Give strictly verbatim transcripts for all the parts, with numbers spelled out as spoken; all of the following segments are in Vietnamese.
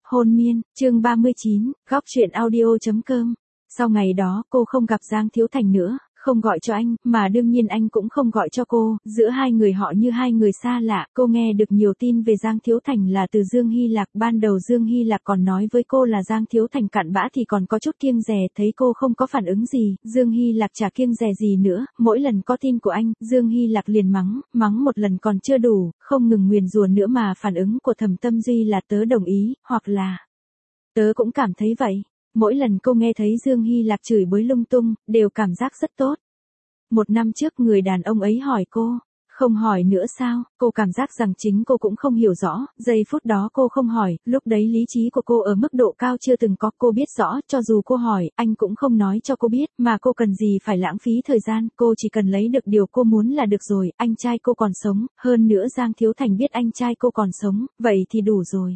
Hôn miên, chương ba mươi chín, góc truyện audio chấm com. Sau ngày đó, cô không gặp Giang Thiếu Thành nữa, không gọi cho anh, mà đương nhiên anh cũng không gọi cho cô, giữa hai người họ như hai người xa lạ. Cô nghe được nhiều tin về Giang Thiếu Thành là từ Dương Hy Lạc, ban đầu Dương Hy Lạc còn nói với cô là Giang Thiếu Thành cặn bã thì còn có chút kiêng dè, thấy cô không có phản ứng gì, Dương Hy Lạc chả kiêng dè gì nữa, mỗi lần có tin của anh, Dương Hy Lạc liền mắng, mắng một lần còn chưa đủ, không ngừng nguyền rủa nữa mà phản ứng của Thẩm Tâm Duy là tớ đồng ý, hoặc là tớ cũng cảm thấy vậy. Mỗi lần cô nghe thấy Dương Hy Lạc chửi bới lung tung, đều cảm giác rất tốt. Một năm trước người đàn ông ấy hỏi cô, không hỏi nữa sao, cô cảm giác rằng chính cô cũng không hiểu rõ, giây phút đó cô không hỏi, lúc đấy lý trí của cô ở mức độ cao chưa từng có, cô biết rõ, cho dù cô hỏi, anh cũng không nói cho cô biết, mà cô cần gì phải lãng phí thời gian, cô chỉ cần lấy được điều cô muốn là được rồi, anh trai cô còn sống, hơn nữa Giang Thiếu Thành biết anh trai cô còn sống, vậy thì đủ rồi.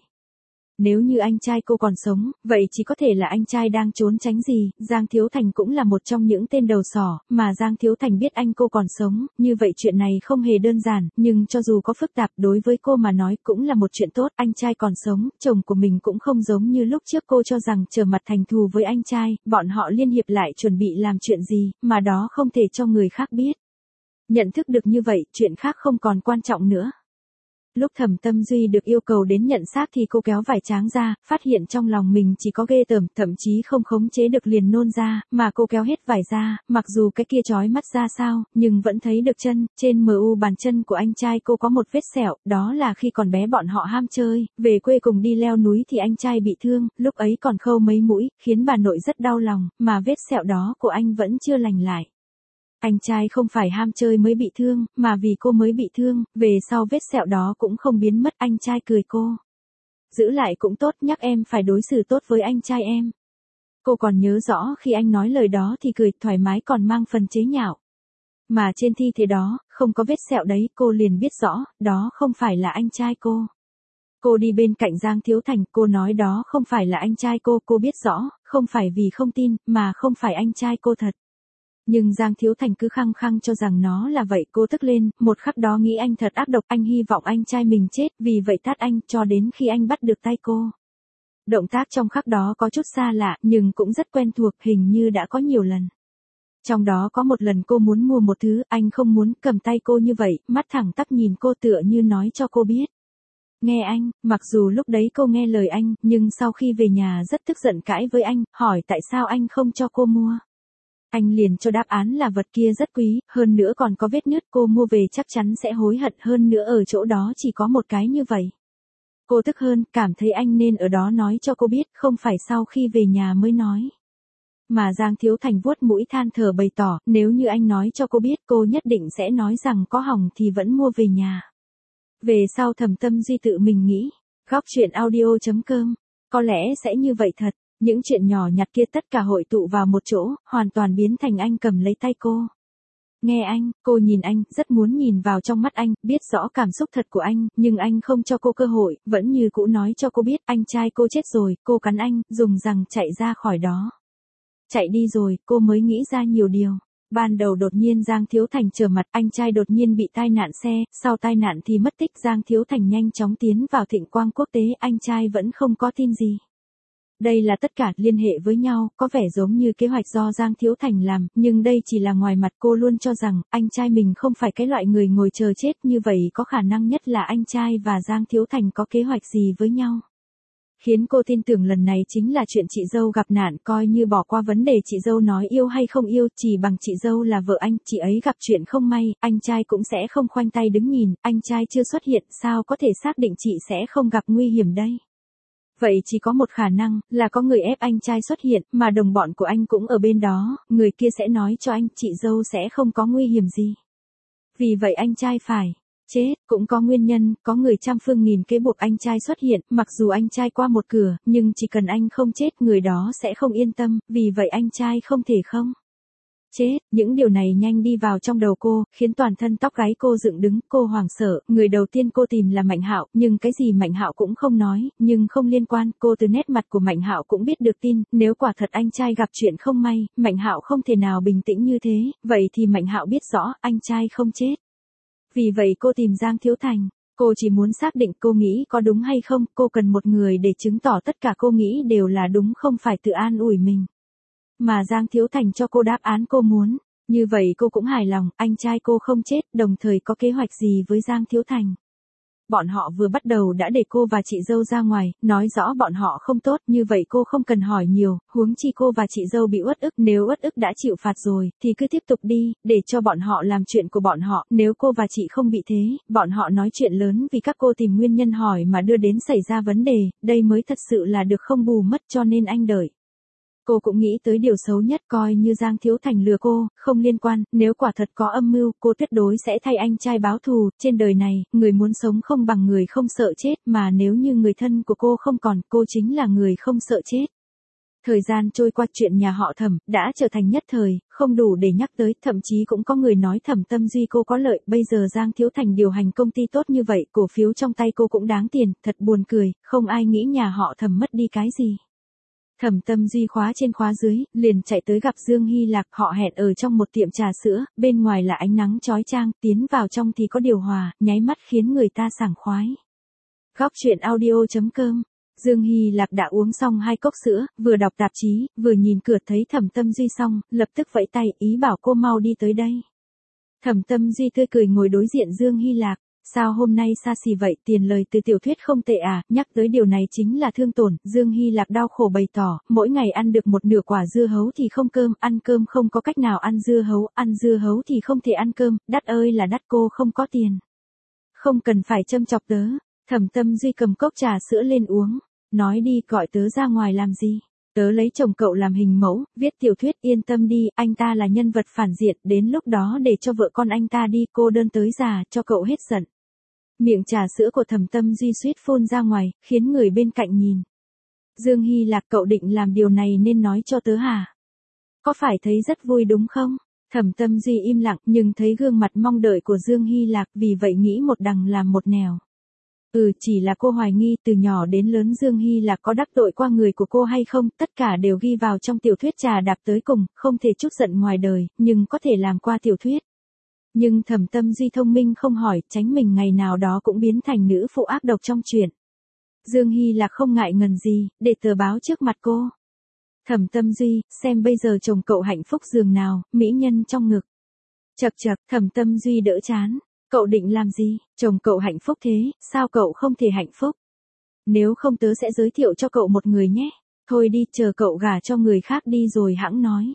Nếu như anh trai cô còn sống, vậy chỉ có thể là anh trai đang trốn tránh gì, Giang Thiếu Thành cũng là một trong những tên đầu sỏ, mà Giang Thiếu Thành biết anh cô còn sống, như vậy chuyện này không hề đơn giản, nhưng cho dù có phức tạp đối với cô mà nói cũng là một chuyện tốt, anh trai còn sống, chồng của mình cũng không giống như lúc trước cô cho rằng trở mặt thành thù với anh trai, bọn họ liên hiệp lại chuẩn bị làm chuyện gì, mà đó không thể cho người khác biết. Nhận thức được như vậy, chuyện khác không còn quan trọng nữa. Lúc Thẩm Tâm Duy được yêu cầu đến nhận xác thì cô kéo vải tráng ra, phát hiện trong lòng mình chỉ có ghê tởm, thậm chí không khống chế được liền nôn ra, mà cô kéo hết vải ra, mặc dù cái kia chói mắt ra sao, nhưng vẫn thấy được chân, trên mờ u bàn chân của anh trai cô có một vết sẹo, đó là khi còn bé bọn họ ham chơi, về quê cùng đi leo núi thì anh trai bị thương, lúc ấy còn khâu mấy mũi, khiến bà nội rất đau lòng, mà vết sẹo đó của anh vẫn chưa lành lại. Anh trai không phải ham chơi mới bị thương, mà vì cô mới bị thương, về sau vết sẹo đó cũng không biến mất, anh trai cười cô. Giữ lại cũng tốt, nhắc em phải đối xử tốt với anh trai em. Cô còn nhớ rõ khi anh nói lời đó thì cười thoải mái còn mang phần chế nhạo. Mà trên thi thể đó, không có vết sẹo đấy, cô liền biết rõ, đó không phải là anh trai cô. Cô đi bên cạnh Giang Thiếu Thành, cô nói đó không phải là anh trai cô, cô biết rõ, không phải vì không tin, mà không phải anh trai cô thật. Nhưng Giang Thiếu Thành cứ khăng khăng cho rằng nó là vậy, cô tức lên, một khắc đó nghĩ anh thật ác độc, anh hy vọng anh trai mình chết, vì vậy tát anh, cho đến khi anh bắt được tay cô. Động tác trong khắc đó có chút xa lạ, nhưng cũng rất quen thuộc, hình như đã có nhiều lần. Trong đó có một lần cô muốn mua một thứ, anh không muốn, cầm tay cô như vậy, mắt thẳng tắp nhìn cô tựa như nói cho cô biết. Nghe anh, mặc dù lúc đấy cô nghe lời anh, nhưng sau khi về nhà rất tức giận cãi với anh, hỏi tại sao anh không cho cô mua. Anh liền cho đáp án là vật kia rất quý, hơn nữa còn có vết nứt, cô mua về chắc chắn sẽ hối hận, hơn nữa ở chỗ đó chỉ có một cái như vậy. Cô tức hơn, cảm thấy anh nên ở đó nói cho cô biết, không phải sau khi về nhà mới nói. Mà Giang Thiếu Thành vuốt mũi than thở bày tỏ, nếu như anh nói cho cô biết, cô nhất định sẽ nói rằng có hỏng thì vẫn mua về nhà. Về sau Thẩm Tâm Duy tự mình nghĩ, góc truyện audio chấm com, có lẽ sẽ như vậy thật. Những chuyện nhỏ nhặt kia tất cả hội tụ vào một chỗ, hoàn toàn biến thành anh cầm lấy tay cô. Nghe anh, cô nhìn anh, rất muốn nhìn vào trong mắt anh, biết rõ cảm xúc thật của anh, nhưng anh không cho cô cơ hội, vẫn như cũ nói cho cô biết, anh trai cô chết rồi, cô cắn anh, dùng rằng chạy ra khỏi đó. Chạy đi rồi, cô mới nghĩ ra nhiều điều. Ban đầu đột nhiên Giang Thiếu Thành trở mặt, anh trai đột nhiên bị tai nạn xe, sau tai nạn thì mất tích, Giang Thiếu Thành nhanh chóng tiến vào Thịnh Quang Quốc tế, anh trai vẫn không có tin gì. Đây là tất cả liên hệ với nhau, có vẻ giống như kế hoạch do Giang Thiếu Thành làm, nhưng đây chỉ là ngoài mặt, cô luôn cho rằng, anh trai mình không phải cái loại người ngồi chờ chết, như vậy có khả năng nhất là anh trai và Giang Thiếu Thành có kế hoạch gì với nhau. Khiến cô tin tưởng lần này chính là chuyện chị dâu gặp nạn, coi như bỏ qua vấn đề chị dâu nói yêu hay không yêu, chỉ bằng chị dâu là vợ anh, chị ấy gặp chuyện không may, anh trai cũng sẽ không khoanh tay đứng nhìn, anh trai chưa xuất hiện, sao có thể xác định chị sẽ không gặp nguy hiểm đây. Vậy chỉ có một khả năng, là có người ép anh trai xuất hiện, mà đồng bọn của anh cũng ở bên đó, người kia sẽ nói cho anh, chị dâu sẽ không có nguy hiểm gì. Vì vậy anh trai phải chết, cũng có nguyên nhân, có người trăm phương nghìn kế buộc anh trai xuất hiện, mặc dù anh trai qua một cửa, nhưng chỉ cần anh không chết, người đó sẽ không yên tâm, vì vậy anh trai không thể không chết. Những điều này nhanh đi vào trong đầu cô, khiến toàn thân tóc gáy cô dựng đứng, cô hoảng sợ, người đầu tiên cô tìm là Mạnh Hạo, nhưng cái gì Mạnh Hạo cũng không nói, nhưng không liên quan, cô từ nét mặt của Mạnh Hạo cũng biết được tin, nếu quả thật anh trai gặp chuyện không may, Mạnh Hạo không thể nào bình tĩnh như thế, vậy thì Mạnh Hạo biết rõ, anh trai không chết. Vì vậy cô tìm Giang Thiếu Thành. Cô chỉ muốn xác định cô nghĩ có đúng hay không, cô cần một người để chứng tỏ tất cả cô nghĩ đều là đúng, không phải tự an ủi mình. Mà Giang Thiếu Thành cho cô đáp án cô muốn, như vậy cô cũng hài lòng, anh trai cô không chết, đồng thời có kế hoạch gì với Giang Thiếu Thành. Bọn họ vừa bắt đầu đã để cô và chị dâu ra ngoài, nói rõ bọn họ không tốt, như vậy cô không cần hỏi nhiều, huống chi cô và chị dâu bị uất ức, nếu uất ức đã chịu phạt rồi, thì cứ tiếp tục đi, để cho bọn họ làm chuyện của bọn họ, nếu cô và chị không bị thế, bọn họ nói chuyện lớn vì các cô tìm nguyên nhân hỏi mà đưa đến xảy ra vấn đề, đây mới thật sự là được không bù mất, cho nên anh đợi. Cô cũng nghĩ tới điều xấu nhất, coi như Giang Thiếu Thành lừa cô, không liên quan, nếu quả thật có âm mưu, cô tuyệt đối sẽ thay anh trai báo thù, trên đời này, người muốn sống không bằng người không sợ chết, mà nếu như người thân của cô không còn, cô chính là người không sợ chết. Thời gian trôi qua, chuyện nhà họ Thẩm đã trở thành nhất thời, không đủ để nhắc tới, thậm chí cũng có người nói Thẩm Tâm Duy cô có lợi, bây giờ Giang Thiếu Thành điều hành công ty tốt như vậy, cổ phiếu trong tay cô cũng đáng tiền, thật buồn cười, không ai nghĩ nhà họ Thẩm mất đi cái gì. Thẩm Tâm Duy khóa trên khóa dưới, liền chạy tới gặp Dương Hy Lạc, họ hẹn ở trong một tiệm trà sữa, bên ngoài là ánh nắng chói chang, tiến vào trong thì có điều hòa, nháy mắt khiến người ta sảng khoái. Góc truyện audio chấm com. Dương Hy Lạc đã uống xong hai cốc sữa, vừa đọc tạp chí, vừa nhìn cửa thấy Thẩm Tâm Duy xong, lập tức vẫy tay, ý bảo cô mau đi tới đây. Thẩm Tâm Duy tươi cười ngồi đối diện Dương Hy Lạc. Sao hôm nay xa xỉ vậy, tiền lời từ tiểu thuyết không tệ à, nhắc tới điều này chính là thương tổn, Dương Hy Lạc đau khổ bày tỏ, mỗi ngày ăn được một nửa quả dưa hấu thì không cơm, ăn cơm không có cách nào ăn dưa hấu, ăn dưa hấu thì không thể ăn cơm, đắt ơi là đắt, cô không có tiền. Không cần phải châm chọc tớ, Thẩm Tâm Duy cầm cốc trà sữa lên uống, nói đi, gọi tớ ra ngoài làm gì. Tớ lấy chồng cậu làm hình mẫu, viết tiểu thuyết, yên tâm đi, anh ta là nhân vật phản diện, đến lúc đó để cho vợ con anh ta đi, cô đơn tới già, cho cậu hết giận. Miệng trà sữa của Thẩm Tâm Duy suýt phun ra ngoài, khiến người bên cạnh nhìn. Dương Hy Lạc, cậu định làm điều này nên nói cho tớ hả? Có phải thấy rất vui đúng không? Thẩm Tâm Duy im lặng, nhưng thấy gương mặt mong đợi của Dương Hy Lạc, vì vậy nghĩ một đằng làm một nẻo. Ừ, chỉ là cô hoài nghi từ nhỏ đến lớn Dương Hy Lạc có đắc tội qua người của cô hay không, tất cả đều ghi vào trong tiểu thuyết trà đạp tới cùng, không thể chút giận ngoài đời, nhưng có thể làm qua tiểu thuyết. Nhưng Thẩm Tâm Duy thông minh không hỏi, tránh mình ngày nào đó cũng biến thành nữ phụ ác độc trong truyện. Dương Hy Lạc không ngại ngần gì, để tờ báo trước mặt cô. Thẩm Tâm Duy, xem bây giờ chồng cậu hạnh phúc giường nào, mỹ nhân trong ngực. Chậc chậc, Thẩm Tâm Duy đỡ chán. Cậu định làm gì, chồng cậu hạnh phúc thế, sao cậu không thể hạnh phúc? Nếu không tớ sẽ giới thiệu cho cậu một người nhé. Thôi đi, chờ cậu gả cho người khác đi rồi hẵng nói.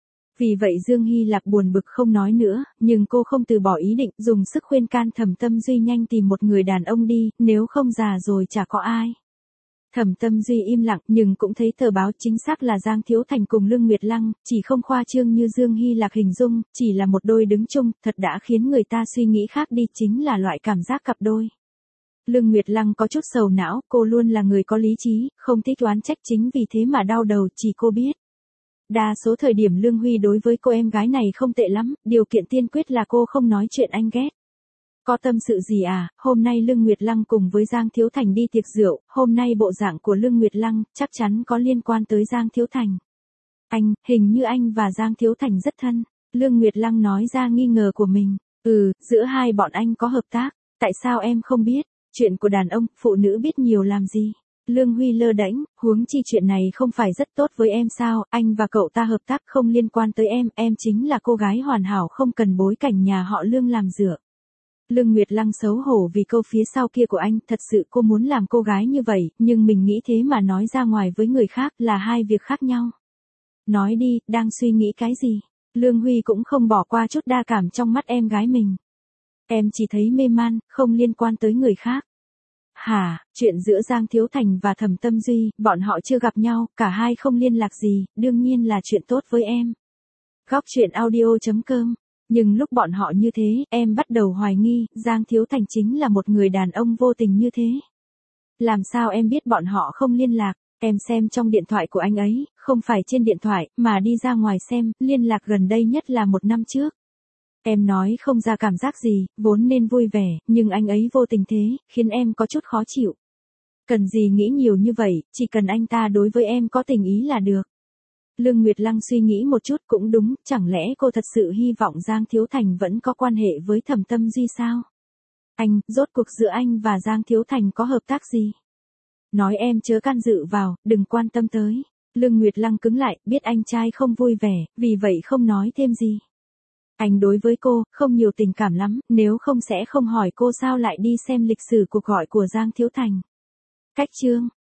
Vì vậy Dương Hy Lạc buồn bực không nói nữa, nhưng cô không từ bỏ ý định, dùng sức khuyên can Thẩm Tâm Duy nhanh tìm một người đàn ông đi, nếu không già rồi chả có ai. Thẩm Tâm Duy im lặng, nhưng cũng thấy tờ báo, chính xác là Giang Thiếu Thành cùng Lương Nguyệt Lăng, chỉ không khoa trương như Dương Hy Lạc hình dung, chỉ là một đôi đứng chung, thật đã khiến người ta suy nghĩ khác đi, chính là loại cảm giác cặp đôi. Lương Nguyệt Lăng có chút sầu não, cô luôn là người có lý trí, không thích oán trách, chính vì thế mà đau đầu, chỉ cô biết. Đa số thời điểm Lương Huy đối với cô em gái này không tệ lắm, điều kiện tiên quyết là cô không nói chuyện anh ghét. Có tâm sự gì à, hôm nay Lương Nguyệt Lăng cùng với Giang Thiếu Thành đi tiệc rượu, hôm nay bộ dạng của Lương Nguyệt Lăng chắc chắn có liên quan tới Giang Thiếu Thành. Anh, hình như anh và Giang Thiếu Thành rất thân, Lương Nguyệt Lăng nói ra nghi ngờ của mình. Ừ, giữa hai bọn anh có hợp tác, tại sao em không biết, chuyện của đàn ông, phụ nữ biết nhiều làm gì. Lương Huy lơ đễnh, huống chi chuyện này không phải rất tốt với em sao, anh và cậu ta hợp tác không liên quan tới em, em chính là cô gái hoàn hảo không cần bối cảnh nhà họ Lương làm dựa. Lương Nguyệt Lăng xấu hổ vì câu phía sau kia của anh, thật sự cô muốn làm cô gái như vậy, nhưng mình nghĩ thế mà nói ra ngoài với người khác là hai việc khác nhau. Nói đi, đang suy nghĩ cái gì? Lương Huy cũng không bỏ qua chút đa cảm trong mắt em gái mình. Em chỉ thấy mê man, không liên quan tới người khác. Hả, chuyện giữa Giang Thiếu Thành và Thẩm Tâm Duy, bọn họ chưa gặp nhau, cả hai không liên lạc gì, đương nhiên là chuyện tốt với em. Góc truyện audio chấm com. Nhưng lúc bọn họ như thế, em bắt đầu hoài nghi, Giang Thiếu Thành chính là một người đàn ông vô tình như thế. Làm sao em biết bọn họ không liên lạc, em xem trong điện thoại của anh ấy, không phải trên điện thoại, mà đi ra ngoài xem, liên lạc gần đây nhất là một năm trước. Em nói không ra cảm giác gì, vốn nên vui vẻ, nhưng anh ấy vô tình thế, khiến em có chút khó chịu. Cần gì nghĩ nhiều như vậy, chỉ cần anh ta đối với em có tình ý là được. Lương Nguyệt Lăng suy nghĩ một chút cũng đúng, chẳng lẽ cô thật sự hy vọng Giang Thiếu Thành vẫn có quan hệ với Thẩm Tâm Duy sao? Anh, rốt cuộc giữa anh và Giang Thiếu Thành có hợp tác gì? Nói em chớ can dự vào, đừng quan tâm tới. Lương Nguyệt Lăng cứng lại, biết anh trai không vui vẻ, vì vậy không nói thêm gì. Anh đối với cô, không nhiều tình cảm lắm, nếu không sẽ không hỏi cô sao lại đi xem lịch sử cuộc gọi của Giang Thiếu Thành. Cách chương